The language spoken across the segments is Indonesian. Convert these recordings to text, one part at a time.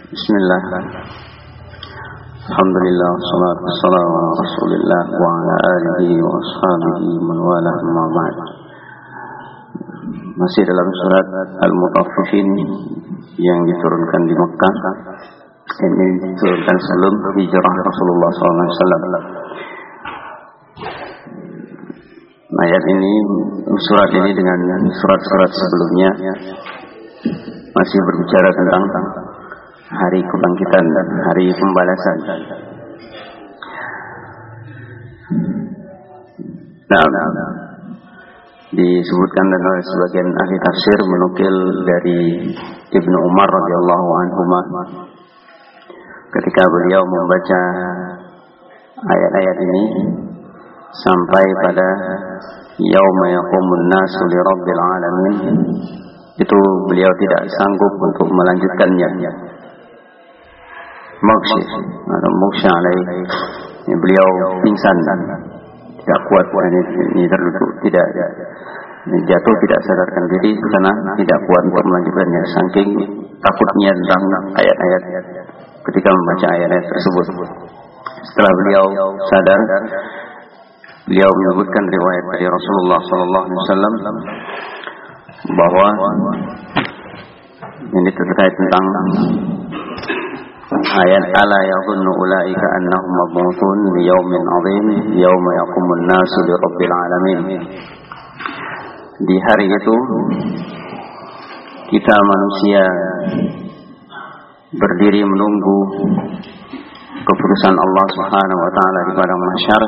Bismillah. Alhamdulillah, salatu wassalamu ala Rasulillah wa ala alihi wa ashabihi man wala amma ba'd. Masih dalam surat Al-Mutaffifin yang diturunkan di Mekah. Ini diturunkan sebelum hijrah Rasulullah SAW. Ayat ini, surat ini dengan surat-surat sebelumnya masih berbicara tentang hari kebangkitan dan hari pembalasan. Nah, disebutkan oleh sebagian ahli tafsir menukil dari Ibnu Umar radhiyallahu anhuma ketika beliau membaca ayat-ayat ini sampai pada yauma yaqumun nasu li rabbil alamin, itu beliau tidak sanggup untuk melanjutkannya. Maksya alaih, beliau pingsan dan tidak kuat, ini terlutut, tidak jatuh, tidak sadarkan diri karena tidak kuat untuk melanjutkannya, saking takutnya tentang ayat-ayat ketika membaca ayat-ayat tersebut. Setelah beliau sadar, beliau menyebutkan riwayat dari Rasulullah SAW bahwa ini terkait tentang ayat ala yadhunnu ulaika annahum mab'utsun li yaumin 'adzim yauma yaqumun nasu li rabbil alamin. Di hari itu kita manusia berdiri menunggu keputusan Allah Subhanahu wa taala di padang mahsyar.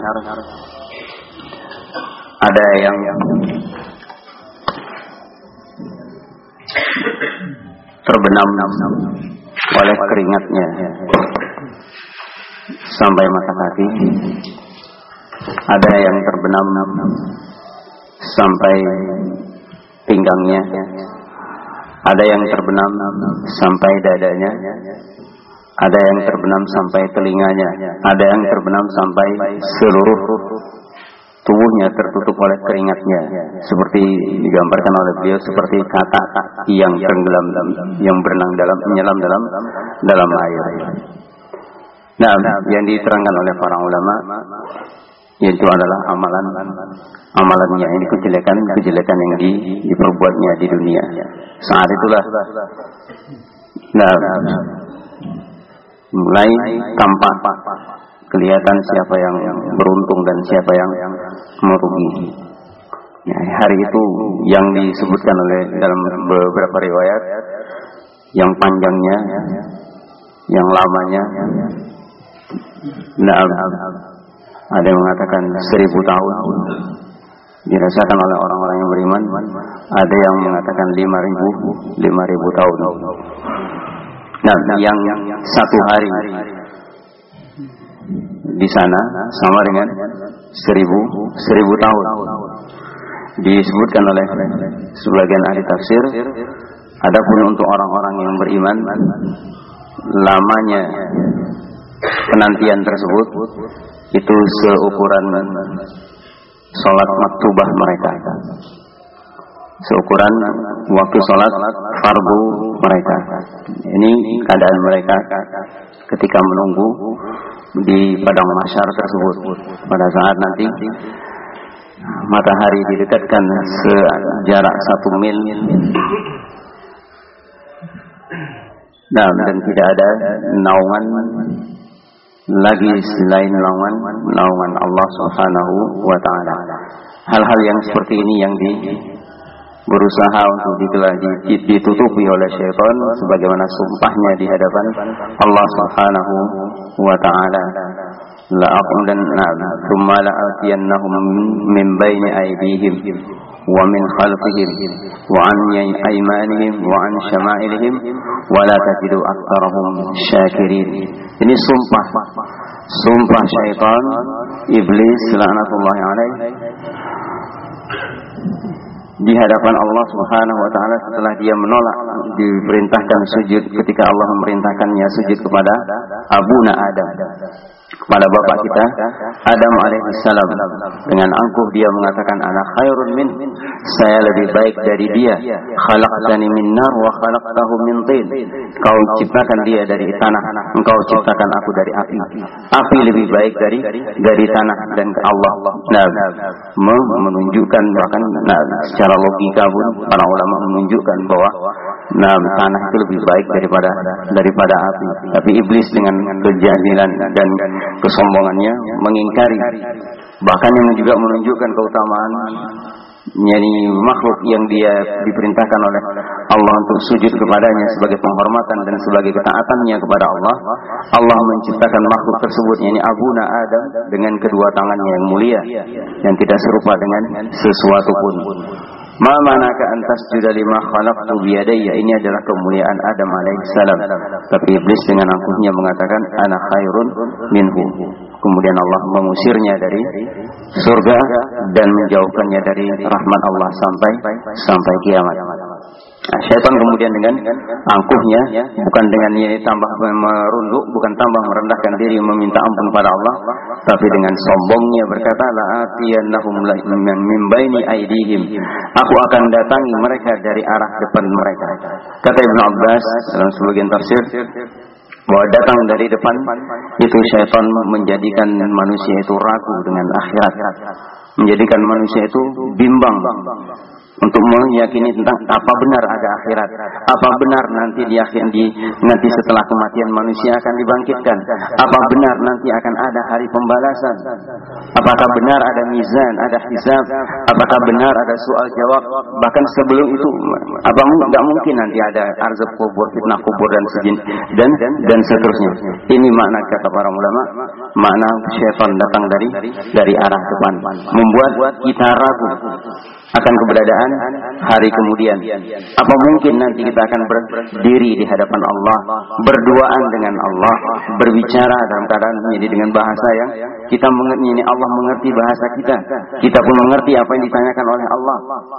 Ada yang terbenam oleh keringatnya sampai mata kaki, ada yang terbenam sampai pinggangnya, ada yang terbenam sampai dadanya, ada yang terbenam sampai telinganya, ada yang terbenam sampai seluruh tubuhnya tertutup oleh keringatnya, seperti digambarkan oleh beliau seperti katak yang tenggelam, yang berenang menyelam dalam air. Nah, yang diterangkan oleh para ulama yaitu adalah amalannya, ini kejelekan yang diperbuatnya di dunia. Saat itulah mulai tampak kelihatan siapa yang beruntung dan siapa yang merugi. Ya, hari itu yang disebutkan oleh dalam beberapa riwayat, yang panjangnya, yang lamanya, ada yang mengatakan 1000 tahun dirasakan oleh orang-orang yang beriman, ada yang mengatakan 5.000 tahun. Nah, yang satu hari di sana sama dengan 1000 tahun. Disebutkan oleh sebagian ahli tafsir, adapun untuk orang-orang yang beriman, lamanya penantian tersebut itu seukuran salat maktubah mereka, seukuran waktu salat fardu mereka. Ini keadaan mereka ketika menunggu di padang mahsyar tersebut. Pada saat nanti matahari didekatkan sejarak 1 mil, dan tidak ada naungan lagi selain naungan Allah Subhanahu wa taala. Hal-hal yang seperti ini yang berusaha untuk ditutupi oleh syaitan sebagaimana sumpahnya di hadapan Allah Subhanahu wa taala. Thumma la'atiyannahum min baini aydihim wa min khalfihim wa an aymanihim wa an syama'ilihim wa la tajidu aktsarahum syakirin. Ini sumpah syaitan, iblis laknatullahi alaih, di hadapan Allah Subhanahu wa taala setelah dia menolak diperintahkan sujud ketika Allah memerintahkannya sujud kepada Abuna Adam. kepada bapak kita Adam alaihissalam. Dengan angkuh dia mengatakan, ana khairun min, saya lebih baik dari dia. Khalaqtani min nar wa khalaqtahu min tin. Kau ciptakan dia dari tanah, engkau ciptakan aku dari api. Api lebih baik dari tanah. Dan Allah menunjukkan, bahkan secara logika pun para ulama menunjukkan bahwa tanah itu lebih baik daripada api. Tapi iblis dengan kejahilan dan kesombongannya mengingkari. Bahkan yang juga menunjukkan keutamaan yakni makhluk yang dia diperintahkan oleh Allah untuk sujud kepadanya sebagai penghormatan dan sebagai ketaatannya kepada Allah. Allah menciptakan makhluk tersebut, yakni Abuna Adam, dengan kedua tangannya yang mulia yang tidak serupa dengan sesuatu pun. Ma manaka an tasjuda lima khalaqtu biyadayya. Ini adalah kemuliaan Adam alaihissalam. Tapi iblis dengan angkuhnya mengatakan, ana khairun minhu. Kemudian Allah mengusirnya dari surga dan menjauhkannya dari rahmat Allah sampai kiamat. Syaitan kemudian dengan angkuhnya, bukan dengan tambah merunduk, bukan tambah merendahkan diri meminta ampun pada Allah, tapi dengan sombongnya berkata, la atiyannahum min baini aydihim, aku akan datangi mereka dari arah depan mereka. Kata Ibnu Abbas dalam sebagian tafsir bahwa datang dari depan itu syaitan menjadikan manusia itu ragu dengan akhirat, menjadikan manusia itu bimbang untuk meyakini tentang apa benar ada akhirat, apa benar nanti nanti setelah kematian manusia akan dibangkitkan, apa benar nanti akan ada hari pembalasan, apakah benar ada mizan, ada hisab, apakah benar ada soal jawab, bahkan sebelum itu apa enggak mungkin nanti ada azab kubur, fitnah kubur dan seterusnya. Ini makna kata para ulama, makna syaitan datang dari arah depan, membuat kita ragu akan keberadaan hari kemudian. Apa mungkin nanti kita akan berdiri di hadapan Allah, berduaan dengan Allah, berbicara dalam keadaan menjadi dengan bahasa yang kita mengerti, Allah mengerti bahasa kita pun mengerti apa yang ditanyakan oleh Allah.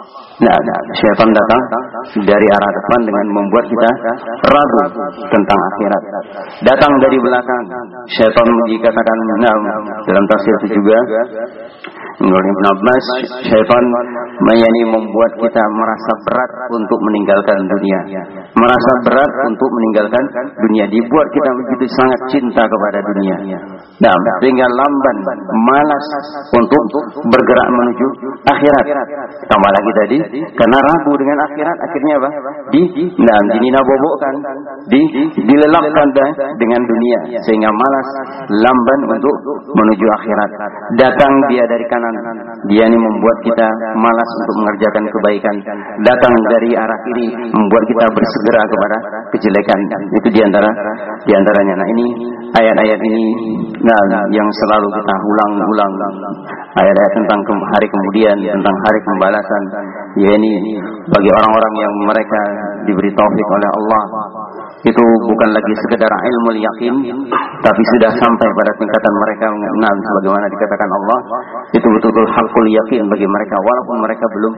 Syaitan datang dari arah depan dengan membuat kita ragu tentang akhirat. Datang dari belakang, syaitan dikatakan dalam tafsir itu juga menurut Ibnu Abbas, syaitan membuat kita merasa berat untuk meninggalkan dunia, merasa berat untuk meninggalkan dunia, dibuat kita begitu sangat cinta kepada dunia, sehingga lamban, malas untuk bergerak menuju akhirat. Tambah lagi tadi, karena ragu dengan akhirat, akhirnya apa? Dinabobokkan, dilelapkan dengan dunia, sehingga malas, lamban untuk menuju akhirat. Datang dia dari kanan, dia ini membuat kita malas untuk mengerjakan kebaikan. Datang dari arah kiri, membuat kita bersegera kepada kejelekan. Itu diantaranya. Nah, ini ayat-ayat ini yang selalu kita ulang-ulang. Ayat-ayat tentang hari kemudian, tentang hari pembalasan. Ya, ini bagi orang-orang yang mereka diberi taufik oleh Allah, itu bukan lagi sekedar ilmu yakin, tapi sudah sampai pada tingkatan mereka sebagaimana dikatakan Allah, itu betul-betul hakul yakin bagi mereka walaupun mereka belum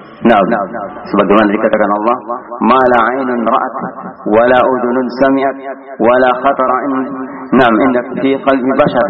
sebagaimana dikatakan Allah, ma la ainun ra'at wa la udhunun sami'at wa la khatara inda fi qalbi bashar.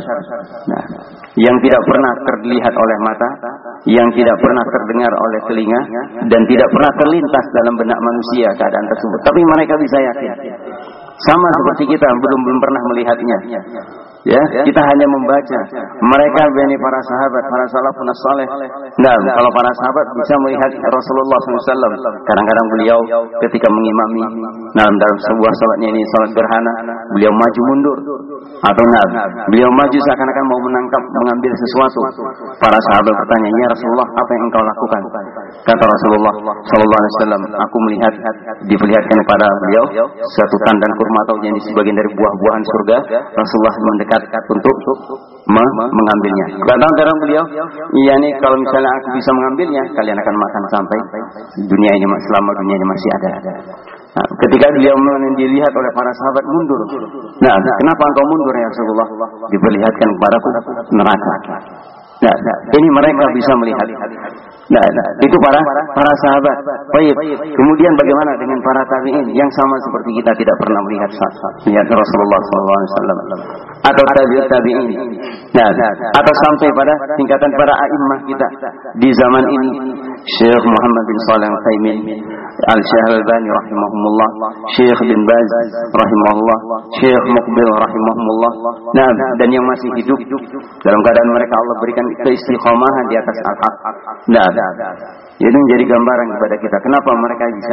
Yang tidak pernah terlihat oleh mata, yang tidak pernah terdengar oleh telinga, dan tidak pernah terlintas dalam benak manusia keadaan tersebut, tapi mereka bisa yakin. Sama seperti kita belum pernah melihatnya. Ya, kita hanya membaca. Mereka bani para sahabat, para salafun saleh. Kalau para sahabat bisa melihat Rasulullah SAW. Kadang-kadang beliau ketika mengimami dalam sebuah salatnya ini, salat gerhana, beliau maju mundur atau beliau maju seakan-akan mau mengambil sesuatu. Para sahabat bertanya, ya Rasulullah, apa yang engkau lakukan? Kata Rasulullah SAW, aku melihat diperlihatkan kepada beliau satu tandan kurma atau jenis sebagian dari buah-buahan surga. Rasulullah mendekat untuk mengambilnya. Kadang-kadang beliau, iya nih, kalau misalnya aku bisa mengambilnya, kalian akan makan sampai dunia ini, selama dunia ini masih ada. Ketika beliau dilihat oleh para sahabat mundur. Kenapa engkau mundur ya Rasulullah? Diperlihatkan kepadaku neraka. Nah, ini mereka bisa melihat. Nah, itu para sahabat. Baik. Kemudian bagaimana dengan para tabi'in yang sama seperti kita tidak pernah melihat Rasulullah SAW atau tabi'in. Nah, atau sampai pada tingkatan para a'immah kita di zaman ini, Syekh Muhammad bin Shalih Al-Utsaimin, Al-Syekh Al-Albani rahimahumullah, Syekh bin Baz rahimahullah, Syekh Muqbil rahimahumullah. Nah, dan yang masih hidup dalam keadaan mereka Allah berikan keistiqomahan di atas al-haq. Nah, ini menjadi gambaran kepada kita kenapa mereka bisa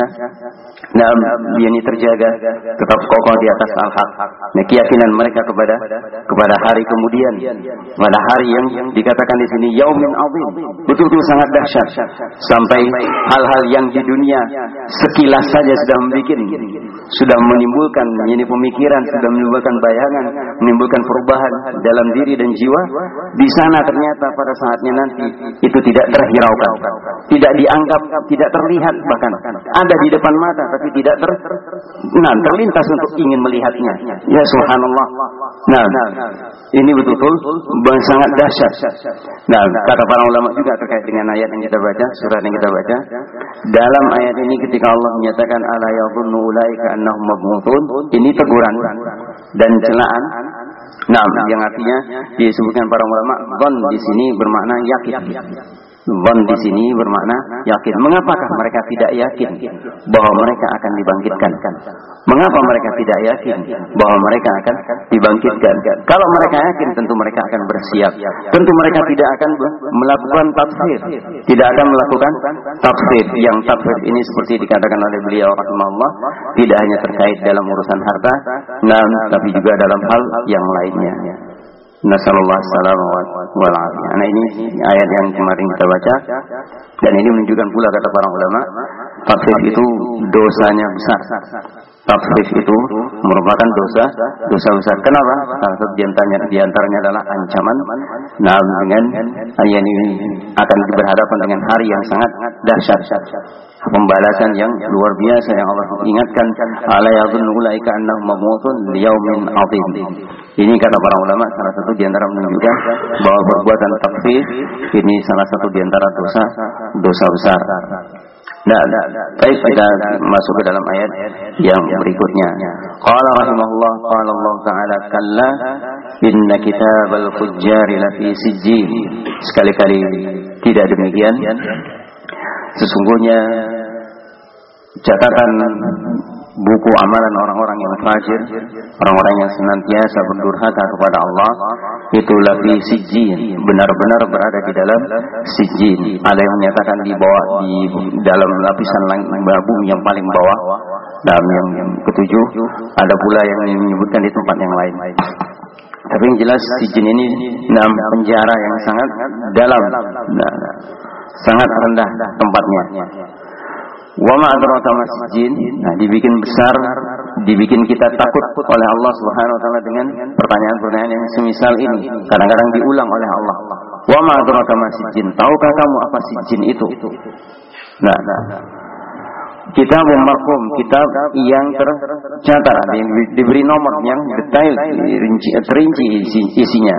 ini terjaga tetap kokoh di atas al-haq. Nah, keyakinan mereka kepada hari kemudian, pada hari yang dikatakan di sini yaumin azim, betul-betul sangat dahsyat, sampai hal-hal yang di dunia sekilas saja sudah menimbulkan ini pemikiran, sudah menimbulkan bayangan, menimbulkan perubahan dalam diri dan jiwa. Di sana ternyata pada saatnya nanti itu tidak terhiraukan, tidak dianggap, tidak terlihat, bahkan ada di depan mata tapi tidak terlintas untuk ingin melihatnya. Ya subhanallah. Nah, ini betul-betul sangat dahsyat. Nah, kata para ulama juga terkait dengan ayat yang kita baca, surat yang kita baca. Dalam ayat ini ketika Allah menyatakan ala yadhunnu ulaika annahum mab'utsun, ini teguran dan celaan. Nah, yang artinya disebutkan para ulama, dzan di sini bermakna yakin. Dzan di sini bermakna yakin. Mengapakah mereka tidak yakin bahwa mereka akan dibangkitkan? Mengapa mereka tidak yakin bahwa mereka akan dibangkitkan? Kalau mereka yakin, tentu mereka akan bersiap. Tentu mereka tidak akan melakukan tafsir, tidak akan melakukan tafsir. Yang tafsir ini seperti dikatakan oleh beliau rahimahullah, tidak hanya terkait dalam urusan harta, tapi juga dalam hal yang lainnya. Nasallallahu alaihi wa sallam. Nah, ini ayat yang kemarin kita baca, dan ini menunjukkan pula kata para ulama, tafsir itu dosanya besar. Tafsir itu merupakan dosa besar. Kenapa? Salah satu di antaranya adalah ancaman dengan ayat ini akan berhadapan dengan hari yang sangat dahsyat. Pembalasan yang luar biasa yang Allah ingatkan, ala yadhunnu ulaika annahum mab'utsun liyaumin 'adzim. Ini kata para ulama salah satu di antara menunjukkan bahwa perbuatan takfir ini salah satu di antara dosa besar. Nah, baik, kita masuk ke dalam ayat yang berikutnya. Qala rahimahullah, qala Allah Ta'ala, kalla inna kitabal fujjari lafi sijjin. Sekali-kali tidak demikian. Sesungguhnya catatan buku amalan orang-orang yang fajir, orang-orang yang senantiasa berdurhaka kepada Allah, itu lafi sijjin, benar-benar berada di dalam sijjin. Ada yang menyatakan di dalam lapisan bumi yang paling bawah, dalam yang ketujuh. Ada pula yang menyebutkan di tempat yang lain. Tapi yang jelas sijjin ini penjara yang sangat dalam, sangat rendah tempatnya. Wa ma adraka masjid. Nah, dibikin besar, dibikin kita takut oleh Allah Subhanahu wa taala dengan pertanyaan-pertanyaan yang semisal ini. Kadang-kadang diulang oleh Allah. Wa ma adraka masjid. Tahukah kamu apa sijin itu? Nah, kitab marqum, kitab yang tercatat, yang diberi nomor yang detail, terinci isinya.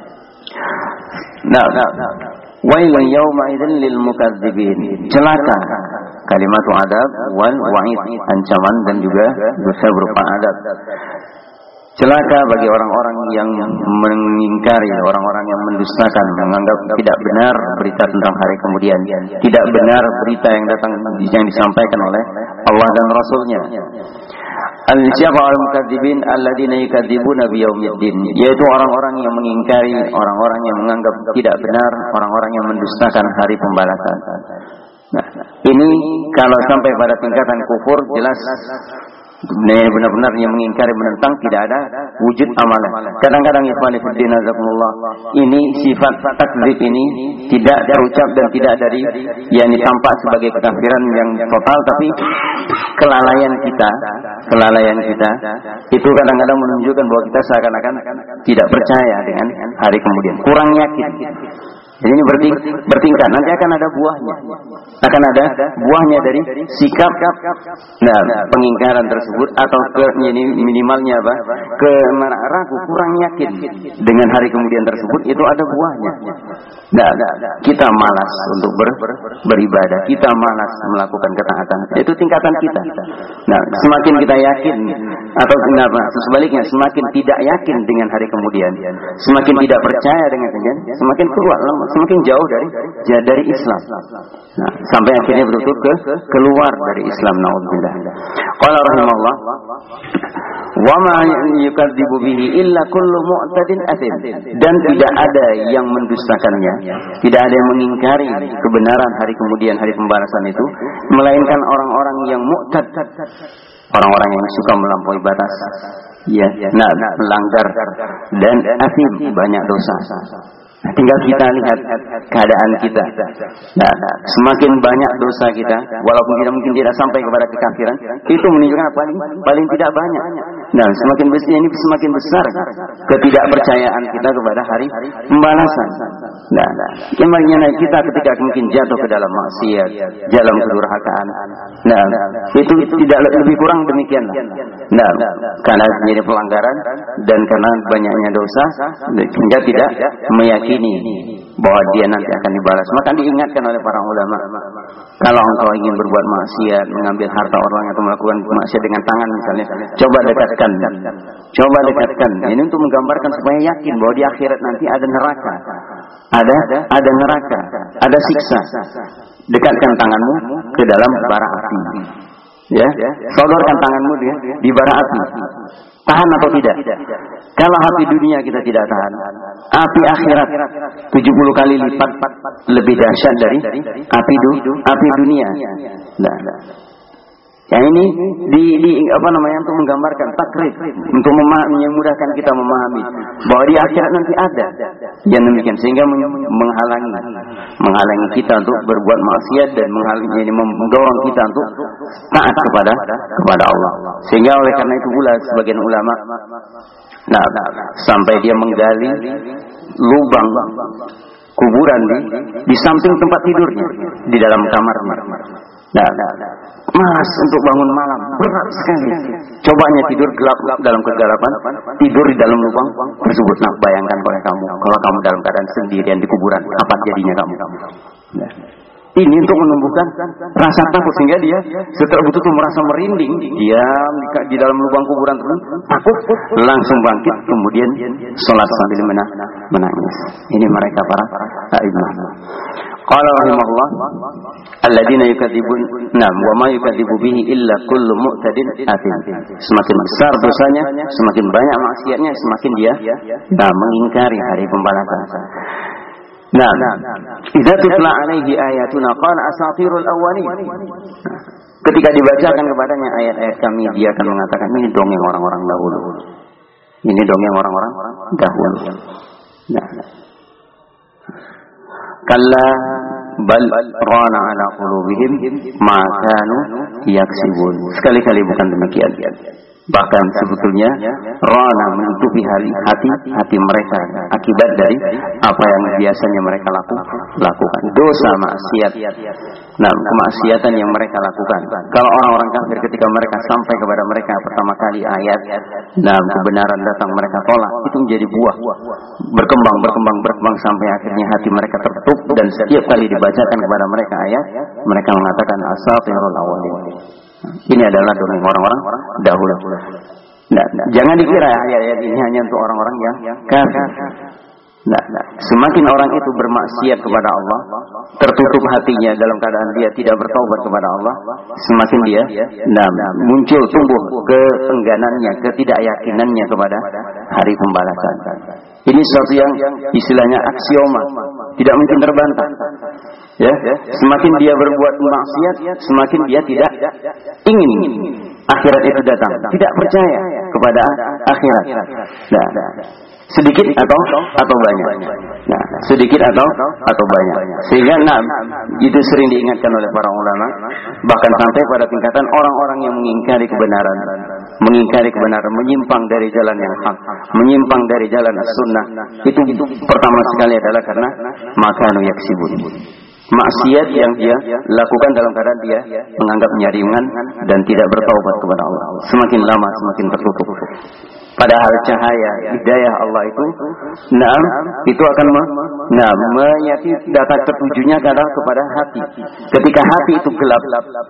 Nah, wailun yawma idzin lil mukadzibin. Celaka, kalimat adab wal wa'id, ancaman dan juga dosa berupa adab. Celaka bagi orang-orang yang mengingkari, orang-orang yang mendustakan, menganggap tidak benar berita tentang hari kemudian, tidak benar berita yang disampaikan oleh Allah dan Rasulnya. Al-siapa al-mukadzibin alladzina yukadzibuna biyaumiddin, yaitu orang-orang yang mengingkari, orang-orang yang menganggap tidak benar, orang-orang yang mendustakan hari pembalasan. Nah, ini kalau sampai pada tingkatan kufur, jelas benar-benar yang mengingkari, menentang, tidak ada wujud amalan. Kadang-kadang ikhwani fillah jazakumullah, ini sifat takdzib ini tidak terucap dan tidak dari yang tampak sebagai kekafiran yang total, tapi kelalaian kita itu kadang-kadang menunjukkan bahwa kita seakan-akan tidak percaya dengan hari kemudian, kurang yakin. Jadi ini bertingkat. Nanti akan ada buahnya. Akan ada buahnya dari sikap pengingkaran tersebut atau minimalnya apa? Ragu, kurang yakin dengan hari kemudian tersebut, itu ada buahnya. Kita malas untuk beribadah, kita malas melakukan ketaatan. Itu tingkatan kita. Semakin kita yakin atau sebaliknya semakin tidak yakin dengan hari kemudian, semakin tidak percaya dengan kejadian, semakin semakin jauh dari Islam. Sampai akhirnya betul-betul keluar dari Islam. Naudzubillah. Qala rahimahullah, wa ma yukadzibu bihi illa kullu mu'tadin athim. Dan tidak ada yang mendustakannya, tidak ada yang mengingkari kebenaran hari kemudian, hari pembalasan itu, melainkan orang-orang yang mu'tad, orang-orang yang suka melampaui batas, melanggar, dan athim, banyak dosa. Tinggal kita lihat keadaan kita. Semakin banyak dosa kita, walaupun kita mungkin tidak sampai kepada kekafiran, itu menunjukkan paling tidak banyak. Semakin besar ini, semakin besar ketidakpercayaan kita kepada hari pembalasan. Kemarinya kita ketika mungkin jatuh ke dalam maksiat, dalam kedurhakaan. Itu tidak lebih kurang demikianlah. Karena menjadi pelanggaran dan karena banyaknya dosa, sehingga tidak meyakini bahwa dia nanti akan dibalas. Maka diingatkan oleh para ulama, kalau engkau ingin berbuat maksiat, mengambil harta orang atau melakukan maksiat dengan tangan misalnya, coba dekatkan. Ini untuk menggambarkan supaya yakin bahwa di akhirat nanti ada neraka, ada neraka, ada siksa. Dekatkan tanganmu ke dalam bara api. Sodorkan tanganmu di bara api. Tahan atau tidak? Kalau api dunia kita tidak tahan, api akhirat 70 kali lipat lebih dahsyat dari api dunia. Yang ini untuk menggambarkan takrib, untuk memudahkan kita memahami bahwa di akhirat nanti ada yang demikian, sehingga menghalangi kita untuk berbuat maksiat dan mendorong kita untuk taat kepada Allah. Sehingga oleh karena itu pula sebagian ulama sampai dia menggali lubang kuburan di samping tempat tidurnya, di dalam kamarnya. Malas untuk bangun malam, berat sekali. Cobanya tidur gelap dalam kegelapan, tidur di dalam lubang tersebut. Bayangkan oleh kamu, kalau kamu dalam keadaan sendirian di kuburan, apa jadinya kamu? Ini untuk menumbuhkan rasa takut, sehingga dia setelah betul-betul merasa merinding, dia di dalam lubang kuburan tersebut takut, langsung bangkit, kemudian sholat sambil menangis. Ini mereka para a'imah. Qala rahimahullah, alladzina yukadzibun wa ma yukadzibu bihi illa kullu mu'tadin athim. Semakin besar dosanya, semakin banyak maksiatnya, semakin dia mengingkari hari pembalasan. Idza tutla alaihi ayatuna qala asatirul awwalin. Ketika dibacakan kepadanya ayat-ayat kami, dia akan mengatakan ini dongeng orang-orang dahulu. Ini dongeng orang-orang dahulu. Kalla bal rana ala qulubihim ma kanu yaksibun. Sekali-kali bukan demikian. Bahkan sebetulnya rana menutupi hati mereka akibat dari apa yang biasanya mereka lakukan. Dosa, maksiat, kemaksiatan yang mereka lakukan. Kalau orang-orang kafir ketika mereka sampai kepada mereka pertama kali ayat kebenaran datang, mereka tolak, itu menjadi buah, berkembang sampai akhirnya hati mereka tertutup, dan setiap kali dibacakan kepada mereka ayat, mereka mengatakan asatirul awwalin. Ini adalah dongeng orang-orang dahulu. Jangan dikira ayat-ayat ini hanya untuk orang-orang yang kafir. Semakin orang itu bermaksiat kepada Allah, tertutup hatinya dalam keadaan dia tidak bertaubat kepada Allah, semakin dia muncul tumbuh keengganannya, ketidakyakinannya kepada hari pembalasan. Ini sesuatu yang istilahnya aksioma, tidak mungkin terbantah. Semakin dia berbuat maksiat, semakin dia tidak ingin akhirat itu datang, tidak percaya kepada akhirat. sedikit atau banyak. Nah, sedikit atau banyak. Sehingga itu sering diingatkan oleh para ulama, bahkan sampai pada tingkatan orang-orang yang mengingkari kebenaran, menyimpang dari jalan yang hak, menyimpang dari jalan as-sunnah, itu pertama sekali adalah karena makanu yaksibun, maksiat yang dia lakukan dalam keadaan dia menganggapnya ringan dan tidak bertaubat kepada Allah. Semakin lama semakin tertutup. Padahal cahaya hidayah Allah itu, itu akan menyati data tertujunya adalah kepada hati. Ketika hati itu gelap,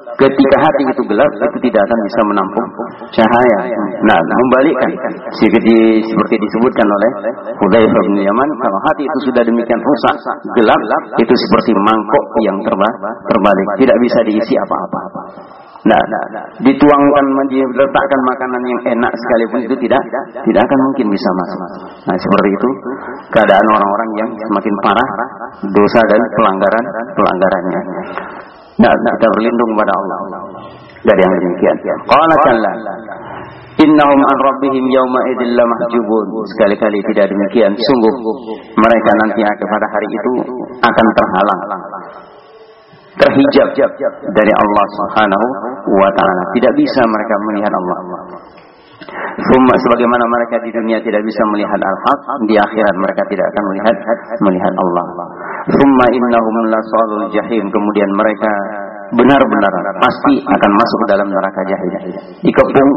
itu tidak akan bisa menampung cahaya. Membalikkan seperti disebutkan oleh Hudzaifah bin Yaman, kalau hati itu sudah demikian rusak, gelap, itu seperti mangkok yang terbalik, tidak bisa diisi apa-apa. Dituangkan, diletakkan makanan yang enak sekalipun itu tidak akan mungkin bisa masuk. Seperti itu keadaan orang-orang yang semakin parah dosa dan pelanggarannya. Kita berlindung kepada Allah dari yang demikian. Qala kalla innahum an rabbihim yawma idzil lamahjubun. Sekali-kali tidak demikian, sungguh mereka nanti pada hari itu akan terhalang, terhijab dari Allah Subhanahu wa ta'ala. Tidak bisa mereka melihat Allah. Sebagaimana mereka di dunia tidak bisa melihat al-haq, di akhirat mereka tidak akan melihat Allah. Summa innahum lasalul jahim. Kemudian mereka benar-benar pasti akan masuk ke dalam neraka jahim. Dikepung,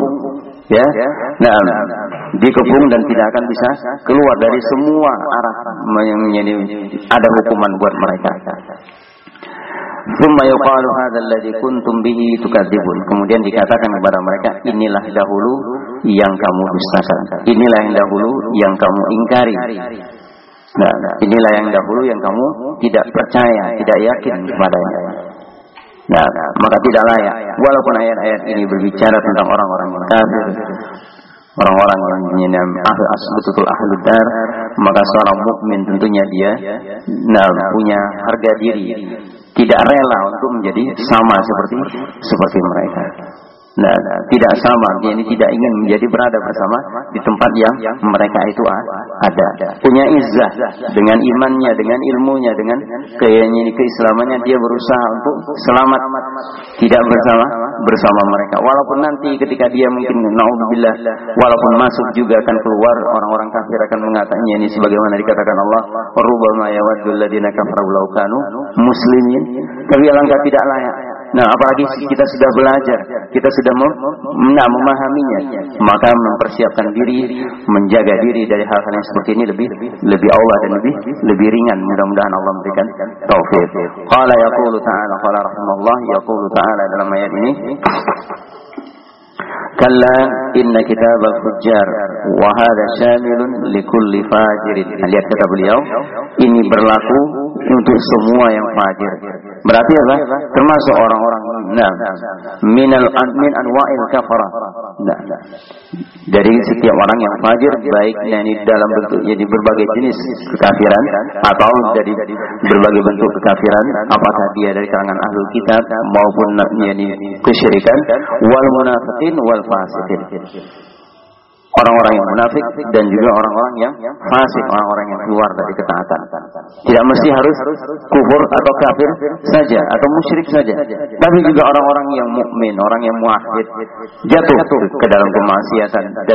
dikepung dan tidak akan bisa keluar dari semua arah yang ada hukuman buat mereka. Tsumma yuqalu hadzal ladzi kuntum bihi tukadzibun. Kemudian dikatakan kepada mereka, inilah dahulu yang kamu dustakan, inilah yang dahulu yang kamu ingkari. Inilah yang dahulu yang kamu tidak percaya, tidak yakin kepadanya. Maka tidak layak, walaupun ayat-ayat ini berbicara tentang orang-orang kafir, orang-orang yang betul-betul ahlud dar, maka seorang mukmin tentunya dia punya harga diri, tidak rela untuk menjadi sama seperti mereka. Tidak sama, dia ini tidak ingin menjadi berada bersama di tempat yang mereka itu ada. Punya izzah dengan imannya, dengan ilmunya, dengan keislamannya, dia berusaha untuk selamat, tidak bersama mereka. Walaupun nanti ketika dia mungkin naudzubillah, walaupun masuk juga akan keluar, orang-orang kafir akan mengatakannya ini sebagaimana dikatakan Allah, rubbama yawaddul ladzina kafaru law kanu muslimin. Tapi alangkah tidak layak. Apalagi kita sudah belajar, kita sudah memahaminya, maka mempersiapkan diri, menjaga diri dari hal-hal yang seperti ini lebih Allah dan lebih ringan. Mudah-mudahan Allah memberikan taufik. Qala yaqulu ta'ala, qala rahimahullah, yaqulu ta'ala dalam ayat ini, kalla inna kitabal fujjar wa hadha syamilun likulli fajirin. Lihat kata beliau, ini berlaku untuk semua yang fajir. Berarti apa? Termasuk orang-orang min anwa'il kafarah. Dari setiap orang yang fajir, baik yakni dalam bentuk jadi berbagai jenis kekafiran atau dari berbagai bentuk kekafiran, apakah dia dari kalangan ahlul kitab maupun yakni kesyirikan, wal munafiqin wal fasiqin. Orang-orang yang munafik dan juga orang-orang yang fasik, orang-orang yang keluar dari ketaatan. Tidak mesti harus kufur atau kafir saja atau musyrik saja, tapi juga orang-orang yang mukmin, orang yang muwahhid jatuh ke dalam kemaksiatan dan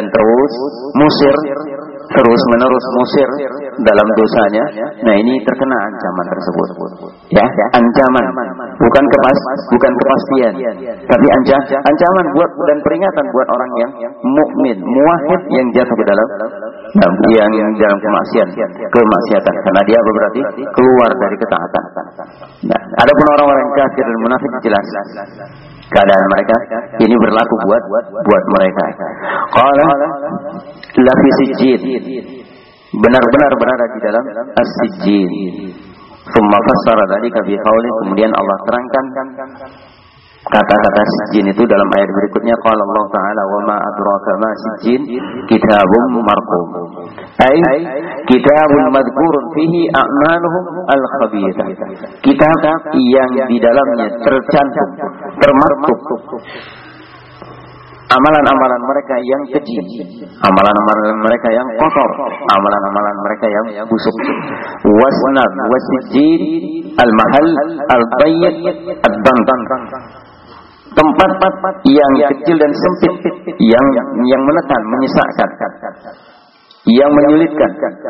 terus menerus musir dalam dosanya. Ini terkena ancaman tersebut. Ancaman, bukan kepastian, tapi ancaman buat dan peringatan buat orang yang mukmin, muwahhid yang jatuh ke dalam dalam kemaksiatan, karena dia berarti keluar dari ketaatan. Adapun orang-orang kafir dan munafik jelas keadaan mereka ini berlaku buat mereka. Qala la fi sijjin, benar-benar berada di dalam as-sijjin. Tsumma fassara dzalika bi qauli, kemudian Allah terangkan kata-kata sijjin itu dalam ayat berikutnya. Qala Allah Ta'ala, wa ma adraka ma sijjin, kitabun marqum, ay kitabun madhkurun fihi a'maluhum al-khabithah. Kitab yang di dalamnya tercantum, termaktub amalan-amalan mereka yang keji, amalan-amalan mereka yang kotor, amalan-amalan mereka yang busuk. Wasnab wasijin al-mahal al-bayyid ad-dantan, tempat yang kecil dan sempit, yang menekan, menyesakkan, yang menyulitkan.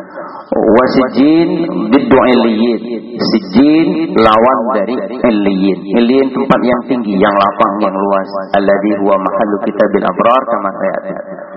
Wasijin biddu illiyin, sijin lawan dari illiyin. Illiyin tempat yang tinggi, yang lapang, yang luas. Alladhi huwa mahallu kitabil abrar kama sayati,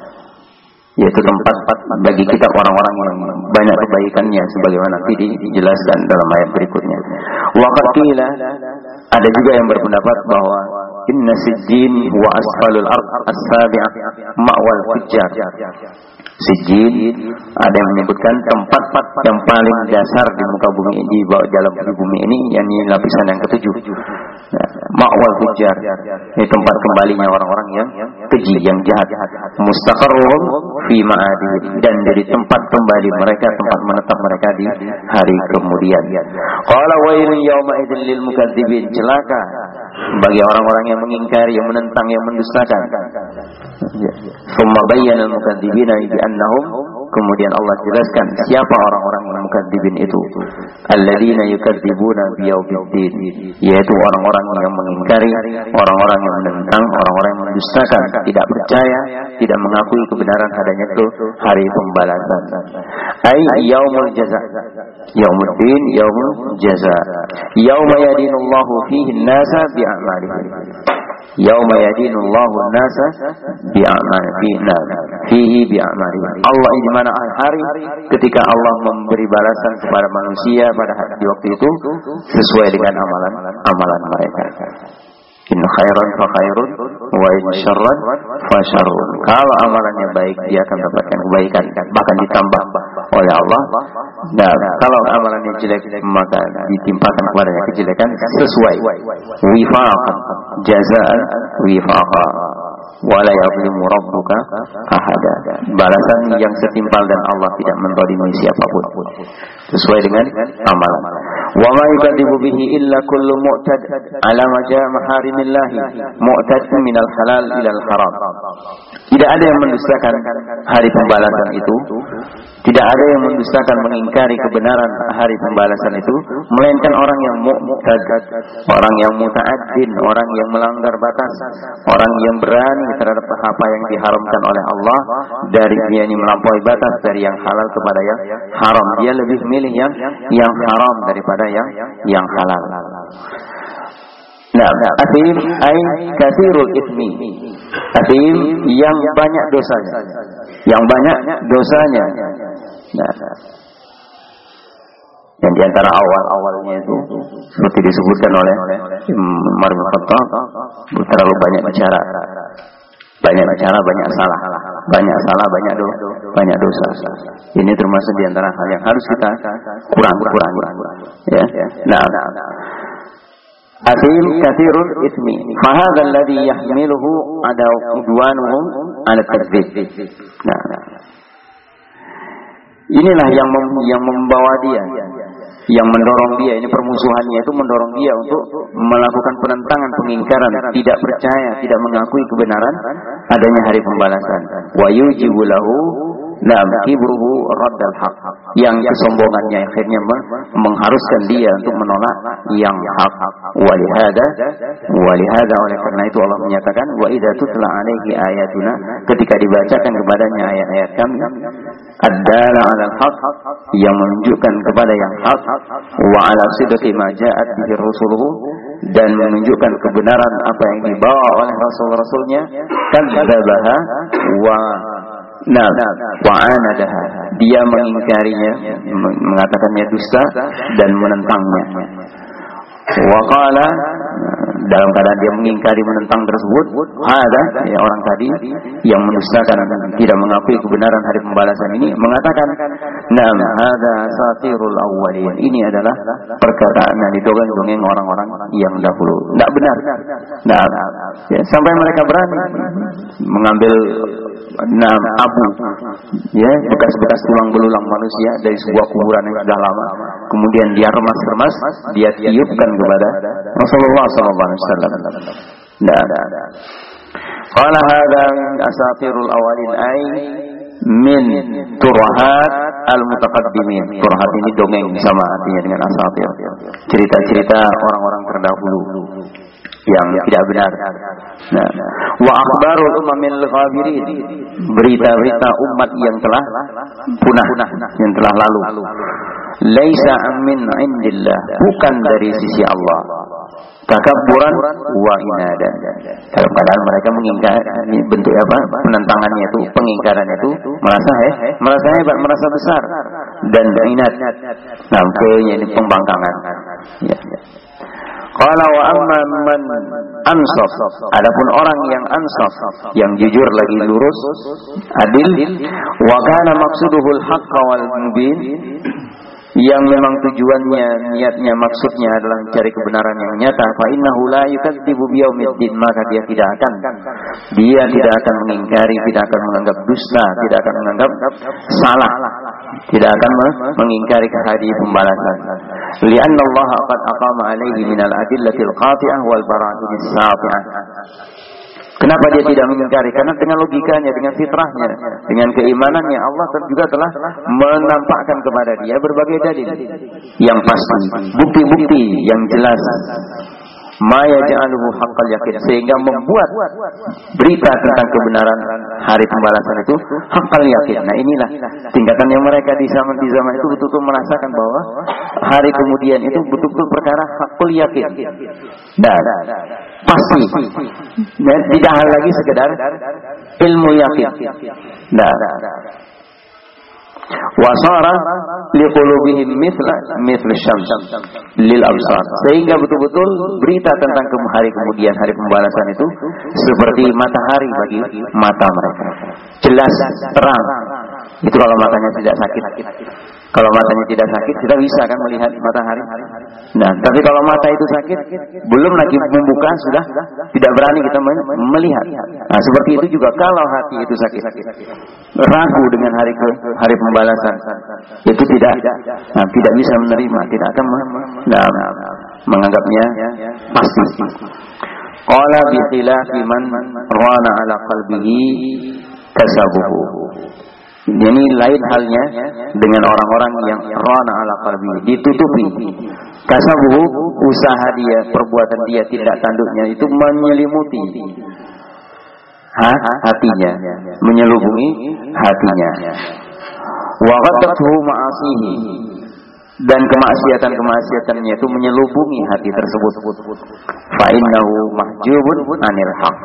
yaitu tempat bagi kitab orang-orang yang banyak kebaikannya, sebagaimana dijelaskan dalam ayat berikutnya. Wa qad qila, ada juga yang berpendapat bahwa inna sijjin huwa asfalul ard as-sabi'ah ma'wal fujjar. Sijjin, ada yang menyebutkan tempat yang paling dasar di muka bumi, di bawah dalam bumi ini, yakni lapisan yang ketujuh. Ma'wal fujjar, ini tempat kembalinya orang-orang yang keji, yang jahat. Mustaqarruhum fi ma'adihim, dan jadi tempat kembali mereka, tempat menetap mereka di hari kemudian. Qala wailun yawma idzil lil mukadzibin, celaka bagi orang-orang yang mengingkari, yang menentang, yang mendustakan. Summa bayyana al-mukadzibina bi annahum, kemudian Allah jelaskan siapa orang-orang yang mukadzibin itu. Alladzina yukadzibuna biyaumiddin, yaitu orang-orang yang mengingkari, orang-orang yang menentang, orang-orang yang mendustakan, tidak percaya, tidak mengakui kebenaran adanya itu hari pembalasan. Ai yaumul jaza, yaumuddin, yaumul jaza, yauma yadinullahu fihi an-nasa bi'amalihim, yauma yadinullahu an-nasa bi'amalihim, fihi bi'amalihim. Allah, di mana hari ketika Allah memberi balasan kepada manusia pada di waktu itu sesuai dengan amalan mereka. In khairan fa khairun wa in syarran fa syarrun. Kalau amalannya baik, dia akan dapatkan kebaikan, bahkan ditambah oleh Allah. Dan kalau amalannya jelek, maka ditimpakan kepadanya kejelekan sesuai wifaqan, jazaan wifaqan. Wala yadhlimu rabbuka ahada, balasan yang setimpal, dan Allah tidak menzalimi siapapun, sesuai dengan amalan. Wa ma yukadzibu bihi illa kullu mu'tad ala ma jaa maharimillah mu'tad minal halal ilal haram. Tidak ada yang mendustakan hari pembalasan itu, tidak ada yang mendustakan, mengingkari kebenaran hari pembalasan itu, melainkan orang yang mu'tad, orang yang muta'addin, orang yang melanggar batas, orang yang berani terhadap apa yang diharamkan oleh Allah, dari dia ini melampaui batas dari yang halal kepada yang haram. Dia lebih milih yang haram daripada yang halal. Nah, athim ay katsirul itsmi, athim yang banyak dosanya, yang banyak dosanya. Nah, yang diantara awal-awalnya itu seperti disebutkan oleh Umar bin Khattab, terlalu banyak bicara, banyak salah, banyak dosa. Ini termasuk diantara hal yang harus kita kurangi. Ya. Nah, athim katsirul itsmi, fa hadzal ladzi yahmiluhu ada udwanuhum ala takdzib. Nah, inilah yang membawa dia, yang mendorong dia, ini permusuhannya itu mendorong dia untuk melakukan penentangan, pengingkaran, tidak percaya, tidak mengakui kebenaran adanya hari pembalasan. Wa yujibu lahu kibruhu raddal haq, yang kesombongannya akhirnya mengharuskan dia untuk menolak yang hak. Walihada, oleh karena itu Allah menyatakan, wa idza tutla alaihi ayatuna, ketika dibacakan kepadanya ayat-ayat kami, ad-dala 'alal haq, yang menunjukkan kepada yang hak, wa 'ala sidqi ma ja'at bihi rusuluhu, dan menunjukkan kebenaran apa yang dibawa oleh rasul-rasulnya, kadzabaha wa'anadaha, dia mengingkarinya, mengatakannya dusta dan menentangnya. Waqala, dalam keadaan dia mengingkari, menentang tersebut, ada orang tadi yang mendustakan dan tidak mengakui kebenaran hari pembalasan ini, mengatakan, "Nam hada satirul awwalin." Ini adalah perkataan yang didongeng-dongeng orang-orang yang dahulu. Tidak benar. Nah, ya, sampai mereka berani mengambil abu, ya, bekas-bekas tulang belulang manusia dari sebuah kuburan yang sudah lama, kemudian dia remas-remas, dia tiupkan kepada Rasulullah SAW. Qala hadza min asatirul awalin ay min turahat al-mutaqaddimin. Turahat ini dongeng sama artinya dengan asatir. Cerita-cerita orang-orang terdahulu yang tidak benar. Nah, wa akhbarul umamil ghabirin, berita-berita umat yang telah punah, yang telah lalu. Laisa min indillah, bukan dari sisi Allah. Takabburan wa inadan. Dalam keadaan mereka mengingkari bentuk apa? Penentangannya itu, pengingkarannya itu merasa hebat, merasa besar dan inat. Sampai ini pembangkangan. Ya. Qala wa amma man ansaf, adapun orang yang ansaf, yang jujur lagi lurus, adil, wa kana maqsuduhul haqq wal mubin, yang memang tujuannya, niatnya, maksudnya adalah mencari kebenaran yang nyata, fa innahu la yukadzibu biyaumiddin, maka dia tidak akan mengingkari, tidak akan menganggap dusta, tidak akan menganggap salah, tidak akan mengingkari hari pembalasan. Li'anna Allah qad aqama alaihi minal adillatil qati'ah wal bara'atis safi'ah. Kenapa dia tidak mengingkari? Karena dengan logikanya, dengan fitrahnya, dengan keimanannya, Allah juga telah menampakkan kepada dia berbagai dalil yang pasti, bukti-bukti yang jelas. Ma yaj'aluhu haqqal yaqin, sehingga membuat berita tentang kebenaran hari pembalasan itu haqqal yaqin. Nah, inilah tingkatan yang mereka di zaman itu betul-betul merasakan bahwa hari kemudian itu betul-betul perkara haqqul yaqin. Dan pasti. Dan tidak hal lagi sekedar ilmu yakin. Nah, wasara liqulubihim mithla syams lil absar, sehingga betul-betul berita tentang hari kemudian, hari pembalasan itu seperti matahari bagi mata mereka, jelas, terang. Itu kalau matanya tidak sakit. Kalau matanya tidak sakit, kita bisa kan melihat matahari. Nah, tapi kalau mata itu sakit, belum lagi membuka, sudah tidak berani kita melihat. Nah, seperti itu juga kalau hati itu sakit, ragu dengan hari pembalasan, itu tidak bisa menerima, tidak akan menganggapnya pasti. Qala bi khilafi man rana ala qalbihi kasabuhu. Jadi lain halnya dengan orang-orang yang rana ala qalbi, ditutupi kasabuhu, usaha dia, perbuatan dia, tindak tanduknya itu menyelimuti hatinya, menyelubungi hatinya. Wa ghadathu ma'asihi, dan kemaksiatan-kemaksiatannya itu menyelubungi hati tersebut. Fa innahu mahjubun anil haqq.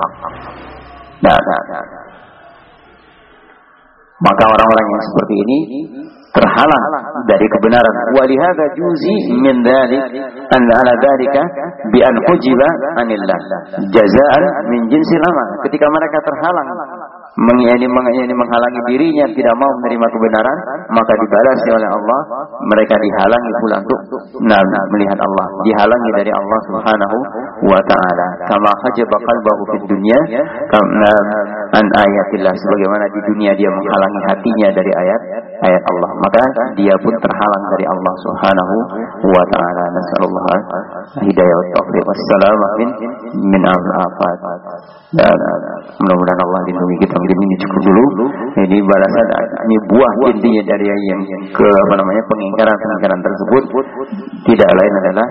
Maka orang-orang yang seperti ini terhalang dari kebenaran. Wa lihadza juzi min dzalik an ala dzalika bi an hujiba anillah jazaan min jinsil amal. Ketika mereka terhalang, menghalangi dirinya, tidak mau menerima kebenaran, maka dibalasi oleh Allah. Mereka dihalangi pula untuk melihat Allah, dihalangi dari Allah Subhanahu wa ta'ala. Kama hajaba qalbahu fid dunya an ayatillah, sebagaimana di dunia dia menghalangi hatinya dari ayat Allah, maka dia pun terhalang dari Allah Subhanahu wa ta'ala. Nasallallahu hidayah wa taufiq wassalamah min al-afat. Dan mudah-mudahan Allah lindungi kita. Mungkin ini cukup dulu. Ini balasan, ini buah intinya dari yang pengingkaran tersebut tidak lain adalah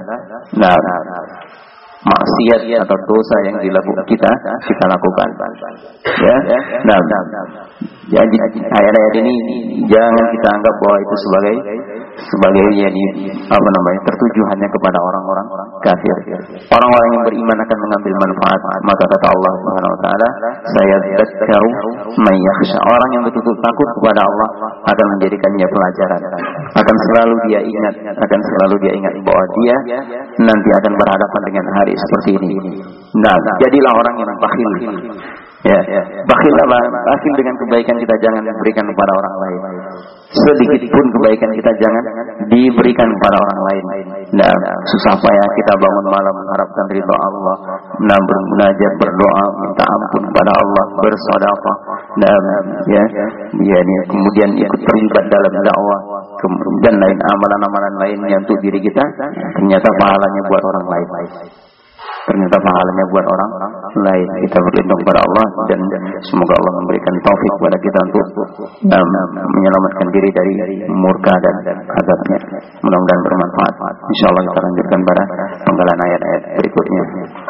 maksiat atau dosa yang dilakukan kita lakukan. Ya. Jadi ayat-ayat ini jangan kita anggap bahwa itu sebagai tertuju hanya kepada orang-orang kafir. Orang-orang yang beriman akan mengambil manfaat. Maka kata Allah Subhanahu wa taala, saya dzakkaru may yakhsha. Orang yang betul-betul takut kepada Allah akan menjadikannya pelajaran. Akan selalu dia ingat bahwa dia nanti akan berhadapan dengan hari seperti ini. Nah, jadilah orang yang bakhil. Ya, bakhil dengan kebaikan kita jangan diberikan kepada orang lain. Sedikit pun kebaikan kita jangan diberikan kepada orang lain. Nah, susah payah kita bangun malam mengharapkan ridha Allah, bermunajat, berdoa, minta ampun kepada Allah, bersedekah, kemudian ikut terlibat dalam dakwah, dan lain amalan-amalan lainnya untuk diri kita, ternyata pahalanya buat orang lain. ternyata pahalanya buat orang lain. Kita berlindung kepada Allah dan semoga Allah memberikan taufik kepada kita untuk menyelamatkan diri dari murka dan azabnya. Mudah-mudahan bermanfaat. Insyaallah kita lanjutkan pada penggalan ayat-ayat berikutnya.